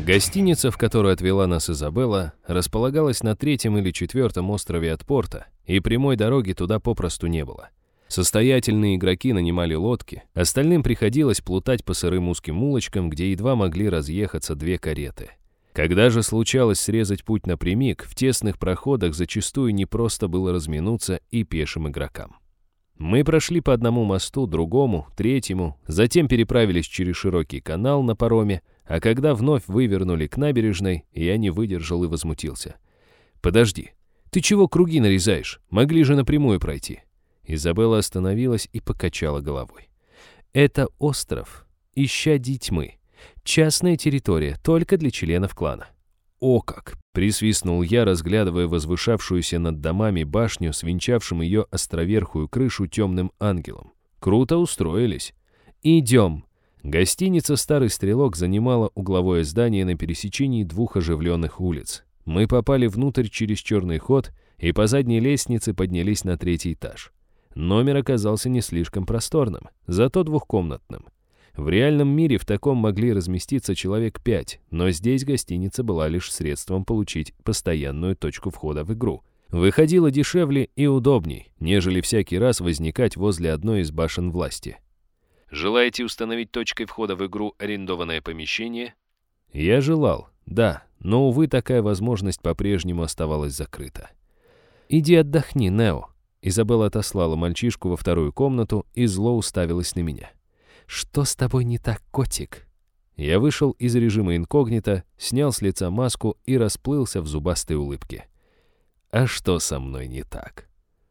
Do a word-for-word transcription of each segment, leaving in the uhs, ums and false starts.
Гостиница, в которую отвела нас Изабелла, располагалась на третьем или четвертом острове от порта, и прямой дороги туда попросту не было. Состоятельные игроки нанимали лодки, остальным приходилось плутать по сырым узким улочкам, где едва могли разъехаться две кареты. Когда же случалось срезать путь напрямик, в тесных проходах зачастую непросто было разминуться и пешим игрокам. Мы прошли по одному мосту, другому, третьему, затем переправились через широкий канал на пароме, а когда вновь вывернули к набережной, я не выдержал и возмутился. «Подожди, ты чего круги нарезаешь? Могли же напрямую пройти». Изабелла остановилась и покачала головой. «Это остров исчадий тьмы. Частная территория, только для членов клана». «О как!» — присвистнул я, разглядывая возвышавшуюся над домами башню с венчавшим ее островерхую крышу темным ангелом. «Круто устроились». «Идем». Гостиница «Старый стрелок» занимала угловое здание на пересечении двух оживленных улиц. Мы попали внутрь через черный ход и по задней лестнице поднялись на третий этаж. Номер оказался не слишком просторным, зато двухкомнатным. В реальном мире в таком могли разместиться человек пять, но здесь гостиница была лишь средством получить постоянную точку входа в игру. Выходило дешевле и удобней, нежели всякий раз возникать возле одной из башен власти. Желаете установить точкой входа в игру арендованное помещение? Я желал, да, но, увы, такая возможность по-прежнему оставалась закрыта. «Иди отдохни, Нео». Изабелла отослала мальчишку во вторую комнату и зло уставилась на меня. «Что с тобой не так, котик?» Я вышел из режима инкогнито, снял с лица маску и расплылся в зубастой улыбке. «А что со мной не так?»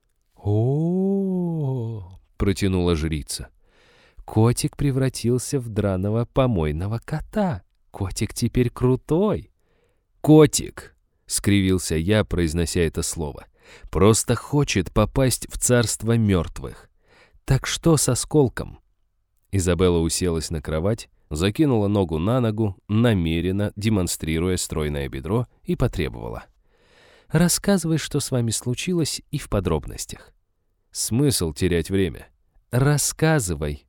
«О-о-о!» — протянула жрица. «Котик превратился в драного помойного кота. Котик теперь крутой». «Котик!» — скривился я, произнося это слово. «Просто хочет попасть в царство мертвых. Так что с осколком?» Изабелла уселась на кровать, закинула ногу на ногу, намеренно демонстрируя стройное бедро, и потребовала. «Рассказывай, что с вами случилось, и в подробностях». «Смысл терять время?» «Рассказывай».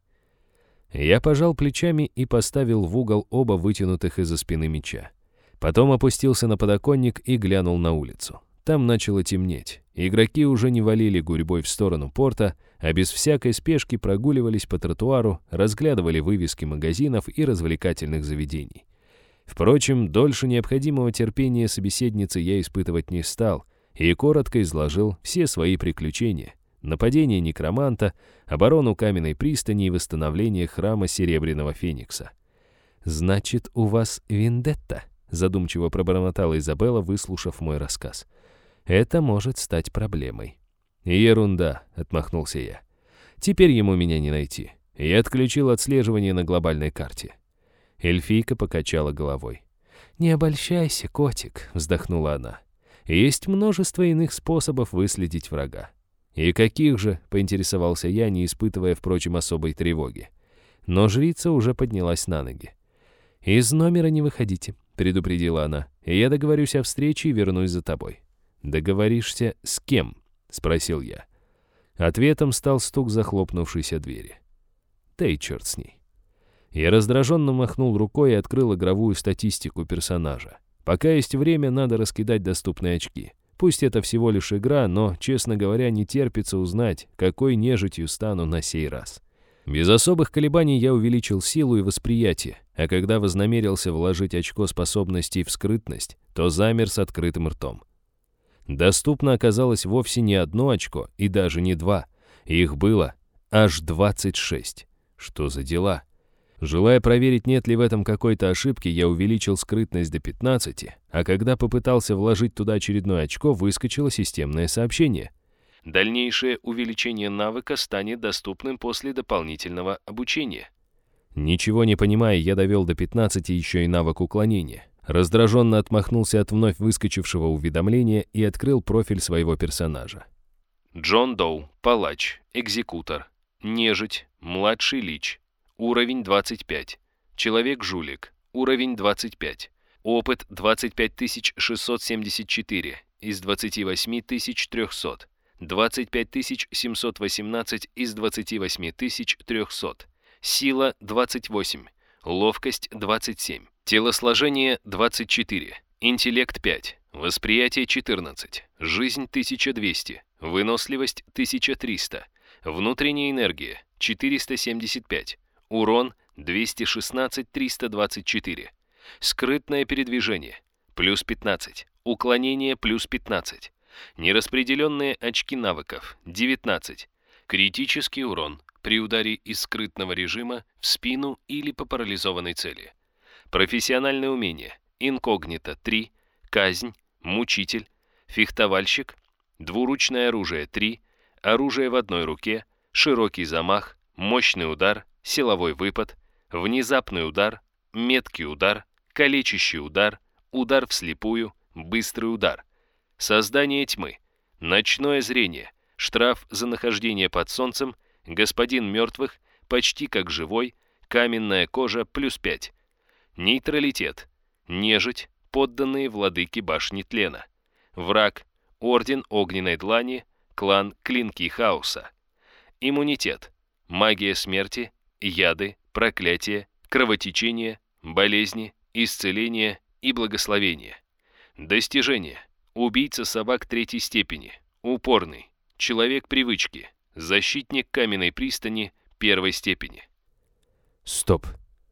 Я пожал плечами и поставил в угол оба вытянутых из-за спины меча. Потом опустился на подоконник и глянул на улицу. Там начало темнеть. Игроки уже не валили гурьбой в сторону порта, а без всякой спешки прогуливались по тротуару, разглядывали вывески магазинов и развлекательных заведений. Впрочем, дольше необходимого терпения собеседницы я испытывать не стал и коротко изложил все свои приключения: нападение некроманта, оборону каменной пристани и восстановление храма Серебряного Феникса. «Значит, у вас вендетта?» — задумчиво пробормотала Изабелла, выслушав мой рассказ. «Это может стать проблемой». «Ерунда», — отмахнулся я. «Теперь ему меня не найти. Я отключил отслеживание на глобальной карте». Эльфийка покачала головой. «Не обольщайся, котик», — вздохнула она. «Есть множество иных способов выследить врага». «И каких же?» — поинтересовался я, не испытывая, впрочем, особой тревоги. Но жрица уже поднялась на ноги. «Из номера не выходите», — предупредила она. «И я договорюсь о встрече и вернусь за тобой». «Договоришься с кем?» — спросил я. Ответом стал стук захлопнувшейся двери. Да и черт с ней. Я раздраженно махнул рукой и открыл игровую статистику персонажа. Пока есть время, надо раскидать доступные очки. Пусть это всего лишь игра, но, честно говоря, не терпится узнать, какой нежитью стану на сей раз. Без особых колебаний я увеличил силу и восприятие, а когда вознамерился вложить очко способностей в скрытность, то замер с открытым ртом. Доступно оказалось вовсе не одно очко и даже не два. Их было аж двадцать шесть. Что за дела? Желая проверить, нет ли в этом какой-то ошибки, я увеличил скрытность до пятнадцати, а когда попытался вложить туда очередное очко, выскочило системное сообщение. Дальнейшее увеличение навыка станет доступным после дополнительного обучения. Ничего не понимая, я довел до пятнадцати еще и навык уклонения. Раздраженно отмахнулся от вновь выскочившего уведомления и открыл профиль своего персонажа. Джон Доу, палач, экзекутор, нежить, младший лич, уровень двадцать пять, человек-жулик, уровень двадцать пять, опыт двадцать пять тысяч шестьсот семьдесят четыре из двадцати восьми тысяч трехсот, двадцать пять тысяч семьсот восемнадцать из двадцати восьми тысяч трехсот, сила двадцать восемь, ловкость двадцать семь. Телосложение двадцать четыре, интеллект пять, восприятие четырнадцать, жизнь тысяча двести, выносливость тысяча триста, внутренняя энергия четыреста семьдесят пять, урон двести шестнадцать триста двадцать четыре, скрытное передвижение плюс пятнадцать, уклонение плюс пятнадцать, нераспределенные очки навыков девятнадцать, критический урон при ударе из скрытного режима в спину или по парализованной цели. Профессиональное умение инкогнито три, казнь, мучитель, фехтовальщик, двуручное оружие три, оружие в одной руке, широкий замах, мощный удар, силовой выпад, внезапный удар, меткий удар, калечащий удар, удар вслепую, быстрый удар, создание тьмы, ночное зрение, штраф за нахождение под солнцем, господин мертвых, почти как живой, каменная кожа плюс пять. Нейтралитет. Нежить, подданные владыки башни тлена. Враг. Орден огненной длани, клан Клинки Хаоса. Иммунитет. Магия смерти, яды, проклятия, кровотечение, болезни, исцеление и благословение. Достижения. Убийца собак третьей степени. Упорный. Человек привычки. Защитник каменной пристани первой степени. Стоп.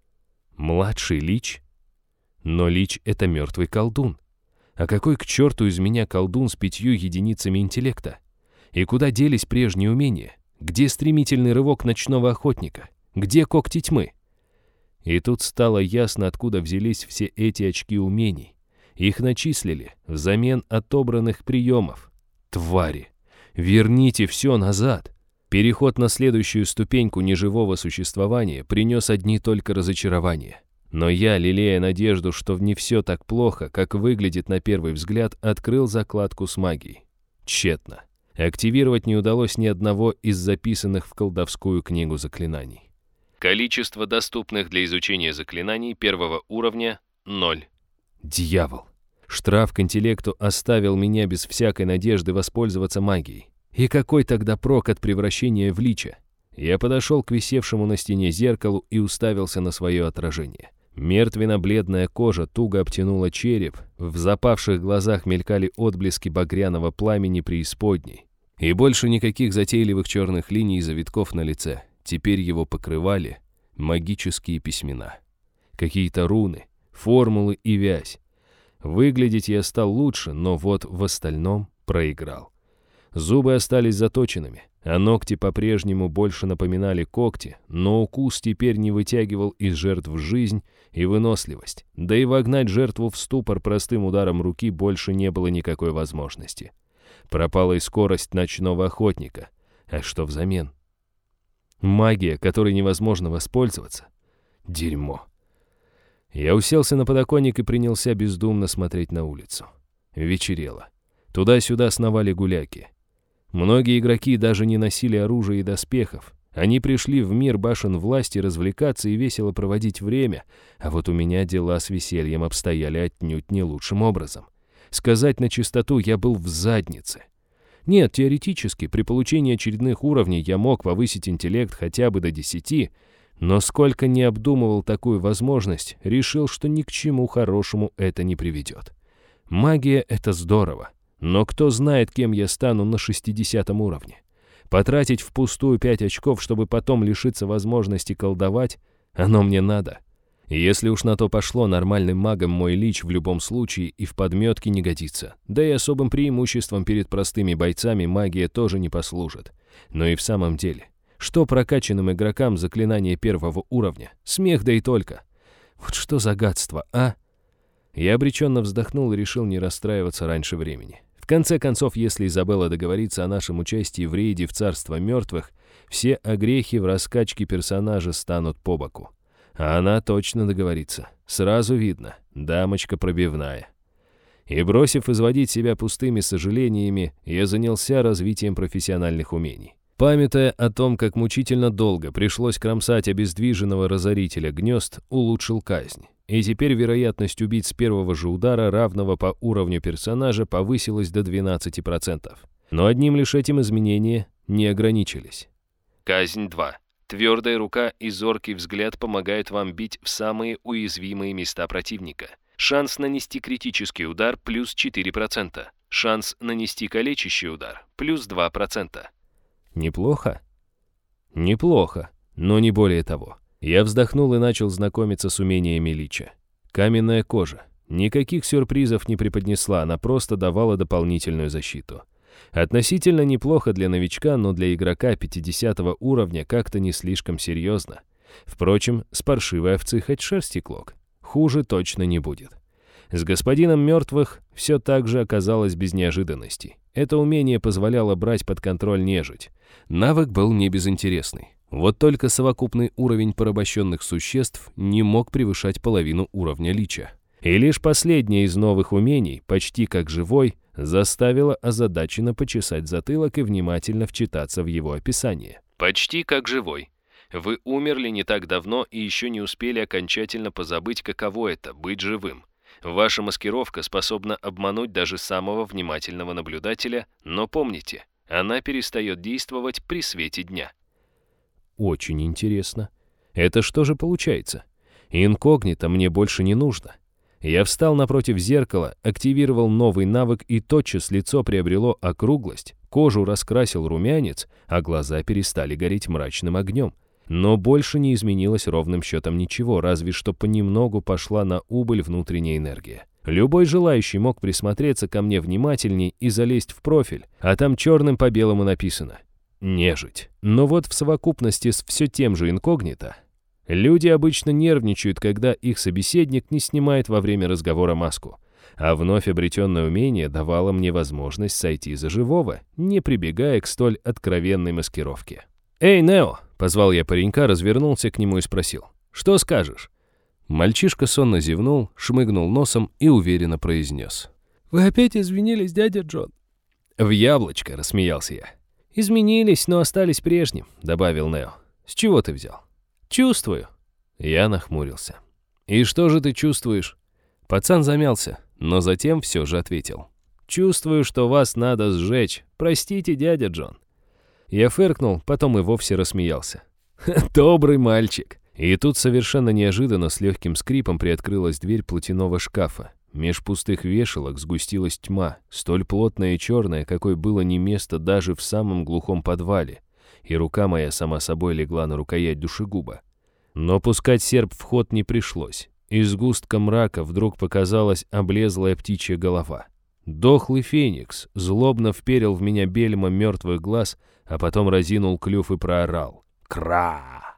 Младший лич? Но лич — это мертвый колдун. А какой к черту из меня колдун с пятью единицами интеллекта? И куда делись прежние умения? Где стремительный рывок ночного охотника? Где когти тьмы? И тут стало ясно, откуда взялись все эти очки умений. Их начислили взамен отобранных приемов. Твари! Верните все назад! Переход на следующую ступеньку неживого существования принес одни только разочарования. Но я, лелея надежду, что не все так плохо, как выглядит на первый взгляд, открыл закладку с магией. Тщетно. Активировать не удалось ни одного из записанных в колдовскую книгу заклинаний. Количество доступных для изучения заклинаний первого уровня – ноль. Дьявол! Штраф к интеллекту оставил меня без всякой надежды воспользоваться магией. И какой тогда прок от превращения в лича? Я подошел к висевшему на стене зеркалу и уставился на свое отражение. Мертвенно-бледная кожа туго обтянула череп, в запавших глазах мелькали отблески багряного пламени преисподней. И больше никаких затейливых черных линий и завитков на лице. Теперь его покрывали магические письмена. Какие-то руны, формулы и вязь. Выглядеть я стал лучше, но вот в остальном проиграл. Зубы остались заточенными, а ногти по-прежнему больше напоминали когти, но укус теперь не вытягивал из жертв жизнь и выносливость, да и вогнать жертву в ступор простым ударом руки больше не было никакой возможности. Пропала и скорость ночного охотника. А что взамен? Магия, которой невозможно воспользоваться? Дерьмо. Я уселся на подоконник и принялся бездумно смотреть на улицу. Вечерело. Туда-сюда сновали гуляки. Многие игроки даже не носили оружия и доспехов. Они пришли в мир башен власти развлекаться и весело проводить время, а вот у меня дела с весельем обстояли отнюдь не лучшим образом. Сказать на чистоту, я был в заднице. Нет, теоретически, при получении очередных уровней я мог повысить интеллект хотя бы до десяти, но сколько не обдумывал такую возможность, решил, что ни к чему хорошему это не приведет. Магия — это здорово. Но кто знает, кем я стану на шестидесятом уровне. Потратить впустую пять очков, чтобы потом лишиться возможности колдовать, оно мне надо. И если уж на то пошло, нормальным магом мой лич в любом случае и в подметке не годится. Да и особым преимуществом перед простыми бойцами магия тоже не послужит. Но и в самом деле, что прокачанным игрокам заклинание первого уровня? Смех да и только. Вот что за гадство, а? Я обреченно вздохнул и решил не расстраиваться раньше времени. В конце концов, если Изабелла договорится о нашем участии в рейде в царство мертвых, все огрехи в раскачке персонажа станут по боку. А она точно договорится. Сразу видно, дамочка пробивная. И бросив изводить себя пустыми сожалениями, я занялся развитием профессиональных умений. Памятая о том, как мучительно долго пришлось кромсать обездвиженного разорителя гнезд, улучшил казнь. И теперь вероятность убить с первого же удара, равного по уровню персонажа, повысилась до двенадцати процентов. Но одним лишь этим изменения не ограничились. Казнь два. Твердая рука и зоркий взгляд помогают вам бить в самые уязвимые места противника. Шанс нанести критический удар – плюс четыре процента. Шанс нанести калечащий удар – плюс два процента. Неплохо? Неплохо, но не более того. Я вздохнул и начал знакомиться с умениями лича. Каменная кожа. Никаких сюрпризов не преподнесла, она просто давала дополнительную защиту. Относительно неплохо для новичка, но для игрока пятидесятого уровня как-то не слишком серьезно. Впрочем, с паршивой овцы хоть шерсти клок. Хуже точно не будет. С господином мертвых все так же оказалось без неожиданностей. Это умение позволяло брать под контроль нежить. Навык был не безинтересный. Вот только совокупный уровень порабощенных существ не мог превышать половину уровня лича. И лишь последнее из новых умений, почти как живой, заставило озадаченно почесать затылок и внимательно вчитаться в его описание. Почти как живой. Вы умерли не так давно и еще не успели окончательно позабыть, каково это — быть живым. Ваша маскировка способна обмануть даже самого внимательного наблюдателя, но помните, она перестает действовать при свете дня. Очень интересно. Это что же получается? Инкогнито мне больше не нужно. Я встал напротив зеркала, активировал новый навык, и тотчас лицо приобрело округлость, кожу раскрасил румянец, а глаза перестали гореть мрачным огнем. Но больше не изменилось ровным счетом ничего, разве что понемногу пошла на убыль внутренняя энергия. Любой желающий мог присмотреться ко мне внимательней и залезть в профиль, а там черным по белому написано «Нежить». Но вот в совокупности с все тем же инкогнито, люди обычно нервничают, когда их собеседник не снимает во время разговора маску, а вновь обретенное умение давало мне возможность сойти за живого, не прибегая к столь откровенной маскировке. «Эй, Нео!» — позвал я паренька, развернулся к нему и спросил. «Что скажешь?» Мальчишка сонно зевнул, шмыгнул носом и уверенно произнес. «Вы опять извинились, дядя Джон?» «В яблочко!» — рассмеялся я. «Изменились, но остались прежним», — добавил Нео. «С чего ты взял?» «Чувствую». Я нахмурился. «И что же ты чувствуешь?» Пацан замялся, но затем все же ответил. «Чувствую, что вас надо сжечь. Простите, дядя Джон». Я фыркнул, потом и вовсе рассмеялся. «Добрый мальчик». И тут совершенно неожиданно с легким скрипом приоткрылась дверь платяного шкафа. Меж пустых вешалок сгустилась тьма, столь плотная и черная, какой было не место даже в самом глухом подвале. И рука моя сама собой легла на рукоять душегуба. Но пускать серп в ход не пришлось. Из сгустка мрака вдруг показалась облезлая птичья голова. Дохлый феникс злобно вперил в меня бельма мертвых глаз, а потом разинул клюв и проорал. «Кра!»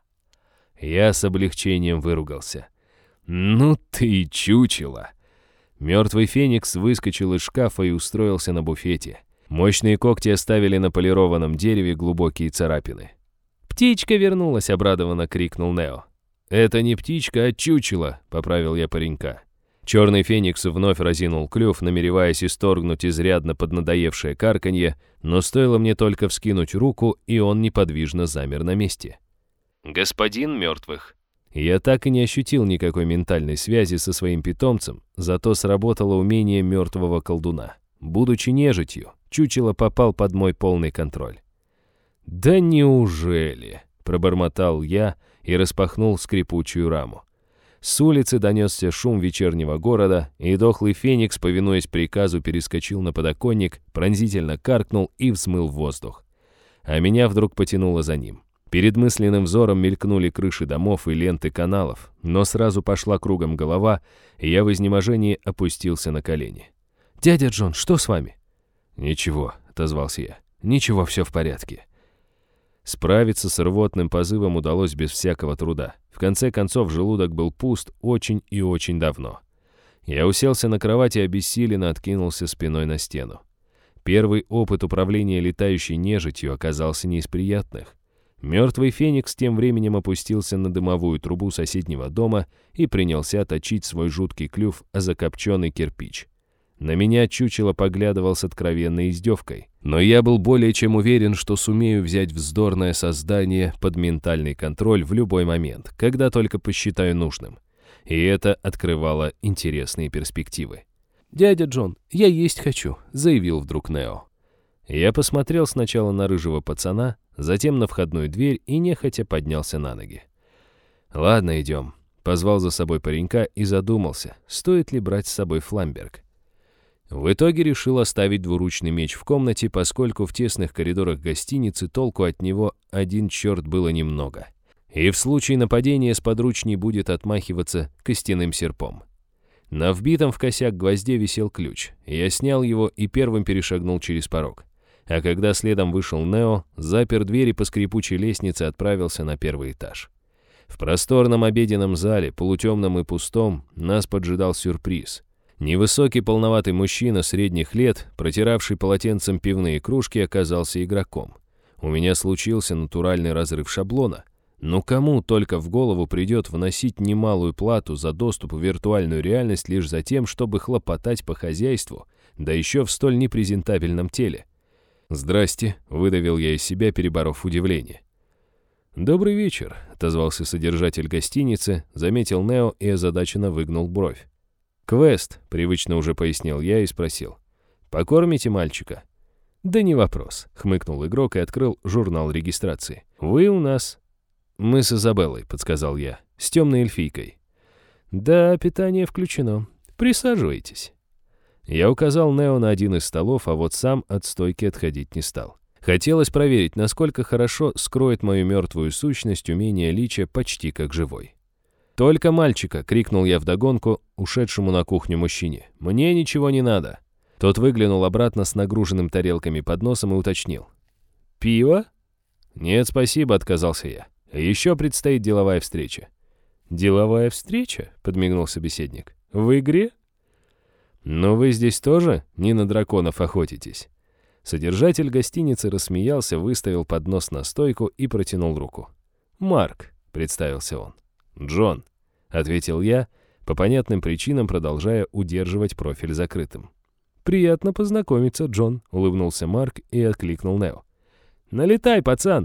Я с облегчением выругался. «Ну ты чучело!» Мертвый феникс выскочил из шкафа и устроился на буфете. Мощные когти оставили на полированном дереве глубокие царапины. «Птичка вернулась!» — обрадованно крикнул Нео. «Это не птичка, а чучело!» — поправил я паренька. Черный феникс вновь разинул клюв, намереваясь исторгнуть изрядно поднадоевшее карканье, но стоило мне только вскинуть руку, и он неподвижно замер на месте. «Господин мертвых». Я так и не ощутил никакой ментальной связи со своим питомцем, зато сработало умение мертвого колдуна. Будучи нежитью, чучело попал под мой полный контроль. «Да неужели?» — пробормотал я и распахнул скрипучую раму. С улицы донесся шум вечернего города, и дохлый феникс, повинуясь приказу, перескочил на подоконник, пронзительно каркнул и взмыл в воздух. А меня вдруг потянуло за ним. Перед мысленным взором мелькнули крыши домов и ленты каналов, но сразу пошла кругом голова, и я в изнеможении опустился на колени. «Дядя Джон, что с вами?» «Ничего», — отозвался я. «Ничего, все в порядке». Справиться с рвотным позывом удалось без всякого труда. В конце концов, желудок был пуст очень и очень давно. Я уселся на кровати и обессиленно откинулся спиной на стену. Первый опыт управления летающей нежитью оказался не из приятных. Мертвый феникс тем временем опустился на дымовую трубу соседнего дома и принялся точить свой жуткий клюв о закопченный кирпич. На меня чучело поглядывал с откровенной издевкой, но я был более чем уверен, что сумею взять вздорное создание под ментальный контроль в любой момент, когда только посчитаю нужным. И это открывало интересные перспективы. «Дядя Джон, я есть хочу», — заявил вдруг Нео. Я посмотрел сначала на рыжего пацана, затем на входную дверь и нехотя поднялся на ноги. «Ладно, идем», — позвал за собой паренька и задумался, стоит ли брать с собой фламберг. В итоге решил оставить двуручный меч в комнате, поскольку в тесных коридорах гостиницы толку от него один черт было немного. И в случае нападения сподручней будет отмахиваться костяным серпом. На вбитом в косяк гвозде висел ключ. Я снял его и первым перешагнул через порог. А когда следом вышел Нео, запер дверь и по скрипучей лестнице отправился на первый этаж. В просторном обеденном зале, полутемном и пустом, нас поджидал сюрприз. Невысокий полноватый мужчина средних лет, протиравший полотенцем пивные кружки, оказался игроком. У меня случился натуральный разрыв шаблона. Но кому только в голову придет вносить немалую плату за доступ в виртуальную реальность лишь за тем, чтобы хлопотать по хозяйству, да еще в столь непрезентабельном теле? «Здрасте», — выдавил я из себя, переборов удивление. «Добрый вечер», — отозвался содержатель гостиницы, заметил Нео и озадаченно выгнул бровь. «Квест», — привычно уже пояснил я и спросил. «Покормите мальчика?» «Да не вопрос», — хмыкнул игрок и открыл журнал регистрации. «Вы у нас...» «Мы с Изабеллой», — подсказал я, — «с темной эльфийкой». «Да, питание включено. Присаживайтесь». Я указал Нео на один из столов, а вот сам от стойки отходить не стал. Хотелось проверить, насколько хорошо скроет мою мертвую сущность умение Лича почти как живой. «Только мальчика!» — крикнул я вдогонку ушедшему на кухню мужчине. «Мне ничего не надо!» Тот выглянул обратно с нагруженным тарелками подносом и уточнил. «Пиво?» «Нет, спасибо», — отказался я. «Еще предстоит деловая встреча». «Деловая встреча?» — подмигнул собеседник. «В игре?» «Но вы здесь тоже не на драконов охотитесь?» Содержатель гостиницы рассмеялся, выставил поднос на стойку и протянул руку. «Марк», — представился он. «Джон», — ответил я, по понятным причинам продолжая удерживать профиль закрытым. «Приятно познакомиться, Джон», — улыбнулся Марк и откликнул Нео. «Налетай, пацан!»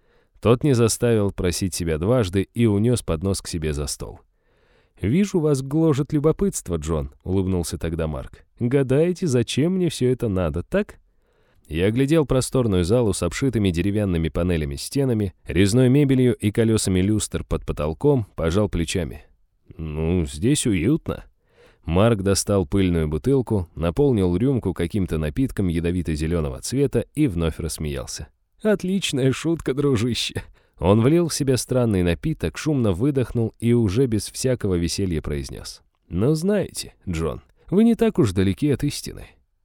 Тот не заставил просить себя дважды и унес поднос к себе за стол. «Вижу, вас гложет любопытство, Джон», — улыбнулся тогда Марк. «Гадаете, зачем мне все это надо, так?» Я оглядел просторную залу с обшитыми деревянными панелями стенами, резной мебелью и колесами люстр под потолком, пожал плечами. «Ну, здесь уютно». Марк достал пыльную бутылку, наполнил рюмку каким-то напитком ядовито-зеленого цвета и вновь рассмеялся. «Отличная шутка, дружище». Он влил в себя странный напиток, шумно выдохнул и уже без всякого веселья произнес. «Но знаете, Джон, вы не так уж далеки от истины.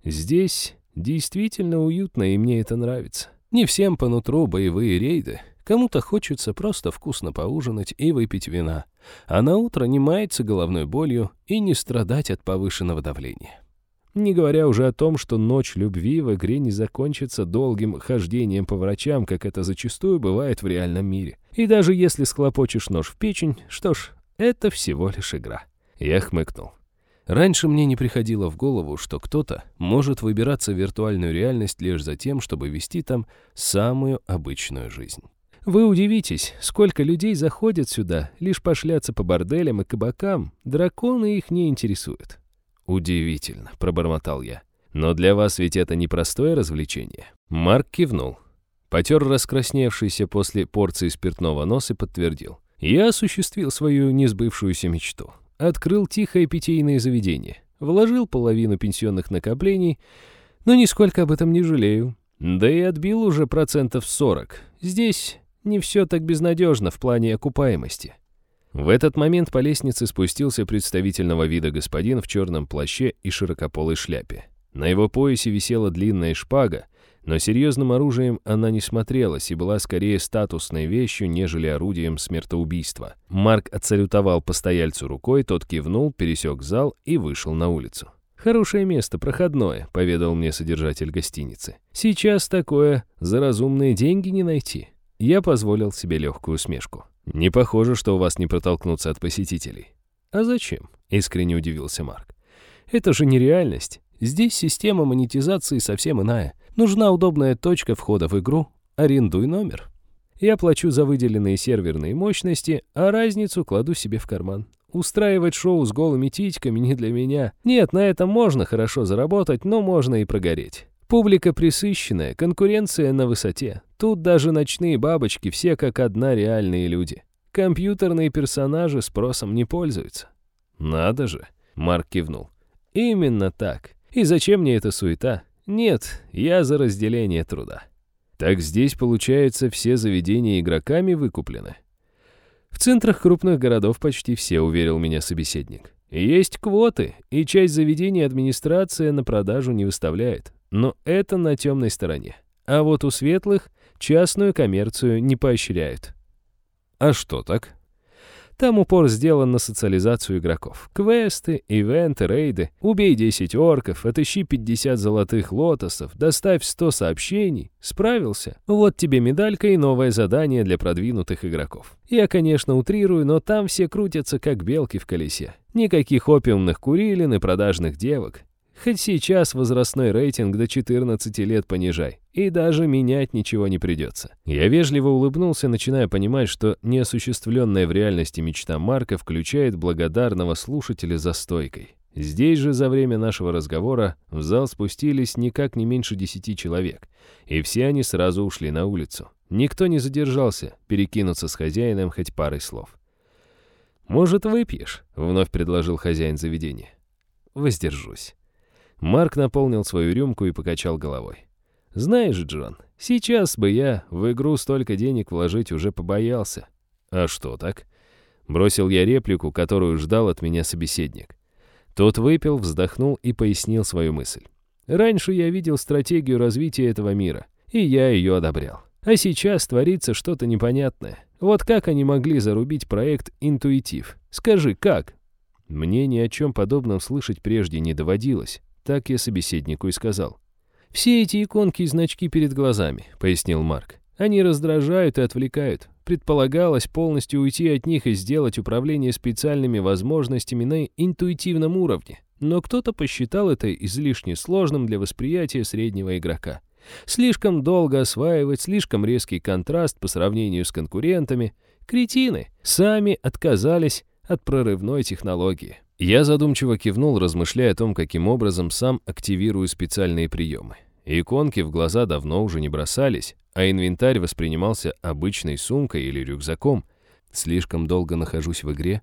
Здесь действительно уютно, и мне это нравится. Не всем по нутру боевые рейды. Кому-то хочется просто вкусно поужинать и выпить вина, а на утро не маяться головной болью и не страдать от повышенного давления. Не говоря уже о том, что ночь любви в игре не закончится долгим хождением по врачам, как это зачастую бывает в реальном мире. И даже если схлопочешь нож в печень, что ж, это всего лишь игра». Я хмыкнул. Раньше мне не приходило в голову, что кто-то может выбираться в виртуальную реальность лишь за тем, чтобы вести там самую обычную жизнь. Вы удивитесь, сколько людей заходят сюда, лишь пошляться по борделям и кабакам, драконы их не интересуют. «Удивительно», — пробормотал я. «Но для вас ведь это непростое развлечение». Марк кивнул. Потер раскрасневшийся после порции спиртного нос и подтвердил. «Я осуществил свою несбывшуюся мечту. Открыл тихое питейное заведение. Вложил половину пенсионных накоплений, но нисколько об этом не жалею. Да и отбил уже процентов сорок. Здесь не все так безнадежно в плане окупаемости». В этот момент по лестнице спустился представительного вида господин в черном плаще и широкополой шляпе. На его поясе висела длинная шпага, но серьезным оружием она не смотрелась и была скорее статусной вещью, нежели орудием смертоубийства. Марк отсалютовал постояльцу рукой, тот кивнул, пересек зал и вышел на улицу. «Хорошее место, проходное», — поведал мне содержатель гостиницы. «Сейчас такое за разумные деньги не найти». Я позволил себе легкую усмешку. «Не похоже, что у вас не протолкнуться от посетителей». «А зачем?» — искренне удивился Марк. «Это же не реальность. Здесь система монетизации совсем иная. Нужна удобная точка входа в игру. Арендуй номер. Я плачу за выделенные серверные мощности, а разницу кладу себе в карман. Устраивать шоу с голыми титьками не для меня. Нет, на этом можно хорошо заработать, но можно и прогореть. Публика пресыщенная, конкуренция на высоте. Тут даже ночные бабочки все как одна реальные люди. Компьютерные персонажи спросом не пользуются». «Надо же», — Марк кивнул. «Именно так. И зачем мне эта суета? Нет, я за разделение труда». «Так здесь, получается, все заведения игроками выкуплены?» «В центрах крупных городов почти все», — уверил меня собеседник. «Есть квоты, и часть заведений администрация на продажу не выставляет. Но это на темной стороне. А вот у светлых частную коммерцию не поощряют». «А что так?» «Там упор сделан на социализацию игроков. Квесты, ивенты, рейды. Убей десять орков, отыщи пятьдесят золотых лотосов, доставь сто сообщений. Справился? Вот тебе медалька и новое задание для продвинутых игроков. Я, конечно, утрирую, но там все крутятся, как белки в колесе. Никаких опиумных курилин и продажных девок. Хоть сейчас возрастной рейтинг до четырнадцати лет понижай, и даже менять ничего не придется». Я вежливо улыбнулся, начиная понимать, что неосуществленная в реальности мечта Марка включает благодарного слушателя за стойкой. Здесь же за время нашего разговора в зал спустились никак не меньше десяти человек, и все они сразу ушли на улицу. Никто не задержался перекинуться с хозяином хоть парой слов. «Может, выпьешь?» — вновь предложил хозяин заведения. «Воздержусь». Марк наполнил свою рюмку и покачал головой. «Знаешь, Джон, сейчас бы я в игру столько денег вложить уже побоялся». «А что так?» Бросил я реплику, которую ждал от меня собеседник. Тот выпил, вздохнул и пояснил свою мысль. «Раньше я видел стратегию развития этого мира, и я ее одобрял. А сейчас творится что-то непонятное. Вот как они могли зарубить проект «Интуитив»? Скажи, как?» Мне ни о чем подобном слышать прежде не доводилось. Так я собеседнику и сказал. «Все эти иконки и значки перед глазами», — пояснил Марк. «Они раздражают и отвлекают. Предполагалось полностью уйти от них и сделать управление специальными возможностями на интуитивном уровне. Но кто-то посчитал это излишне сложным для восприятия среднего игрока. Слишком долго осваивать, слишком резкий контраст по сравнению с конкурентами. Кретины сами отказались от прорывной технологии». Я задумчиво кивнул, размышляя о том, каким образом сам активирую специальные приемы. Иконки в глаза давно уже не бросались, а инвентарь воспринимался обычной сумкой или рюкзаком. Слишком долго нахожусь в игре?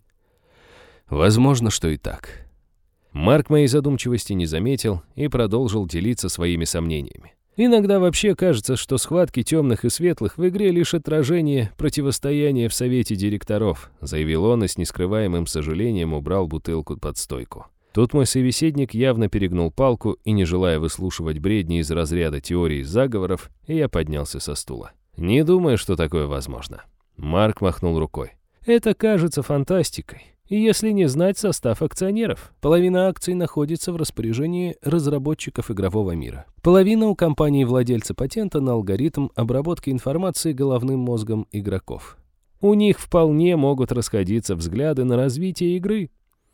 Возможно, что и так. Марк моей задумчивости не заметил и продолжил делиться своими сомнениями. «Иногда вообще кажется, что схватки темных и светлых в игре лишь отражение противостояния в совете директоров», заявил он и с нескрываемым сожалением убрал бутылку под стойку. Тут мой собеседник явно перегнул палку, и, не желая выслушивать бредни из разряда теорий заговоров, я поднялся со стула. «Не думаю, что такое возможно». Марк махнул рукой. «Это кажется фантастикой. И если не знать состав акционеров, половина акций находится в распоряжении разработчиков игрового мира. Половина у компании-владельца патента на алгоритм обработки информации головным мозгом игроков. У них вполне могут расходиться взгляды на развитие игры».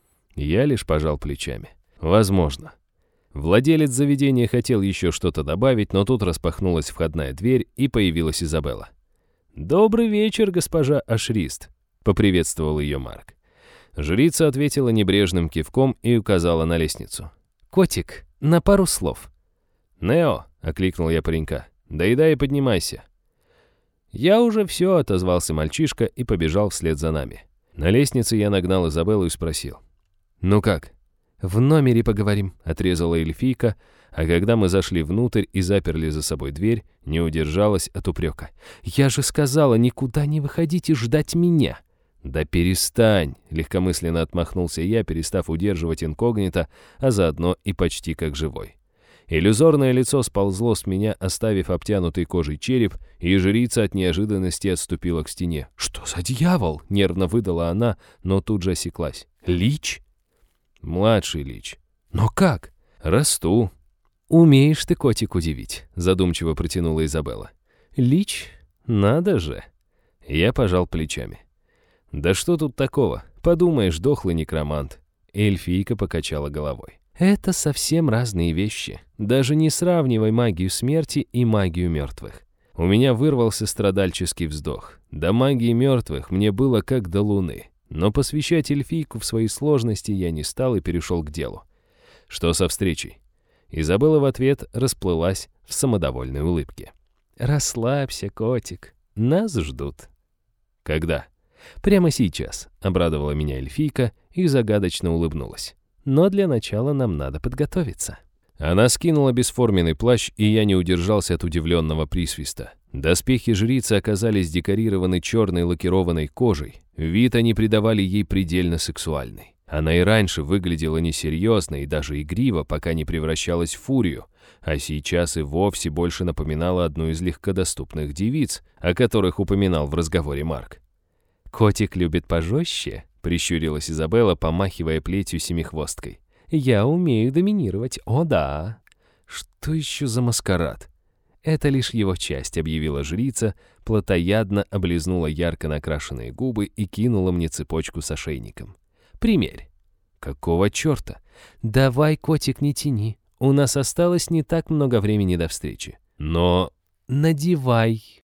Я лишь пожал плечами. «Возможно». Владелец заведения хотел еще что-то добавить, но тут распахнулась входная дверь, и появилась Изабелла. «Добрый вечер, госпожа Ашрист», — поприветствовал ее Марк. Жрица ответила небрежным кивком и указала на лестницу. «Котик, на пару слов». «Нео», — окликнул я паренька, — «доедай и поднимайся». «Я уже все», — отозвался мальчишка и побежал вслед за нами. На лестнице я нагнал Изабеллу и спросил. «Ну как?» «В номере поговорим», — отрезала эльфийка, а когда мы зашли внутрь и заперли за собой дверь, не удержалась от упрека. «Я же сказала, никуда не выходить и ждать меня». «Да перестань!» — легкомысленно отмахнулся я, перестав удерживать инкогнито, а заодно и почти как живой. Иллюзорное лицо сползло с меня, оставив обтянутый кожей череп, и жрица от неожиданности отступила к стене. «Что за дьявол?» — нервно выдала она, но тут же осеклась. «Лич?» «Младший лич». «Но как?» «Расту». «Умеешь ты, котик, удивить», — задумчиво протянула Изабелла. «Лич? Надо же». Я пожал плечами. «Да что тут такого? Подумаешь, дохлый некромант». Эльфийка покачала головой. «Это совсем разные вещи. Даже не сравнивай магию смерти и магию мертвых». У меня вырвался страдальческий вздох. До магии мертвых мне было как до луны. Но посвящать эльфийку в свои сложности я не стал и перешел к делу. «Что со встречей?» Изабелла в ответ расплылась в самодовольной улыбке. «Расслабься, котик, нас ждут». «Когда?» «Прямо сейчас», — обрадовала меня эльфийка и загадочно улыбнулась. «Но для начала нам надо подготовиться». Она скинула бесформенный плащ, и я не удержался от удивленного присвиста. Доспехи жрицы оказались декорированы черной лакированной кожей. Вид они придавали ей предельно сексуальный. Она и раньше выглядела несерьезно и даже игриво, пока не превращалась в фурию, а сейчас и вовсе больше напоминала одну из легкодоступных девиц, о которых упоминал в разговоре Марк. «Котик любит пожестче», — прищурилась Изабелла, помахивая плетью семихвосткой. «Я умею доминировать, о да». «Что еще за маскарад?» «Это лишь его часть», — объявила жрица, плотоядно облизнула ярко накрашенные губы и кинула мне цепочку с ошейником. «Примерь». «Какого черта?» «Давай, котик, не тяни. У нас осталось не так много времени до встречи». «Но...» «Надевай».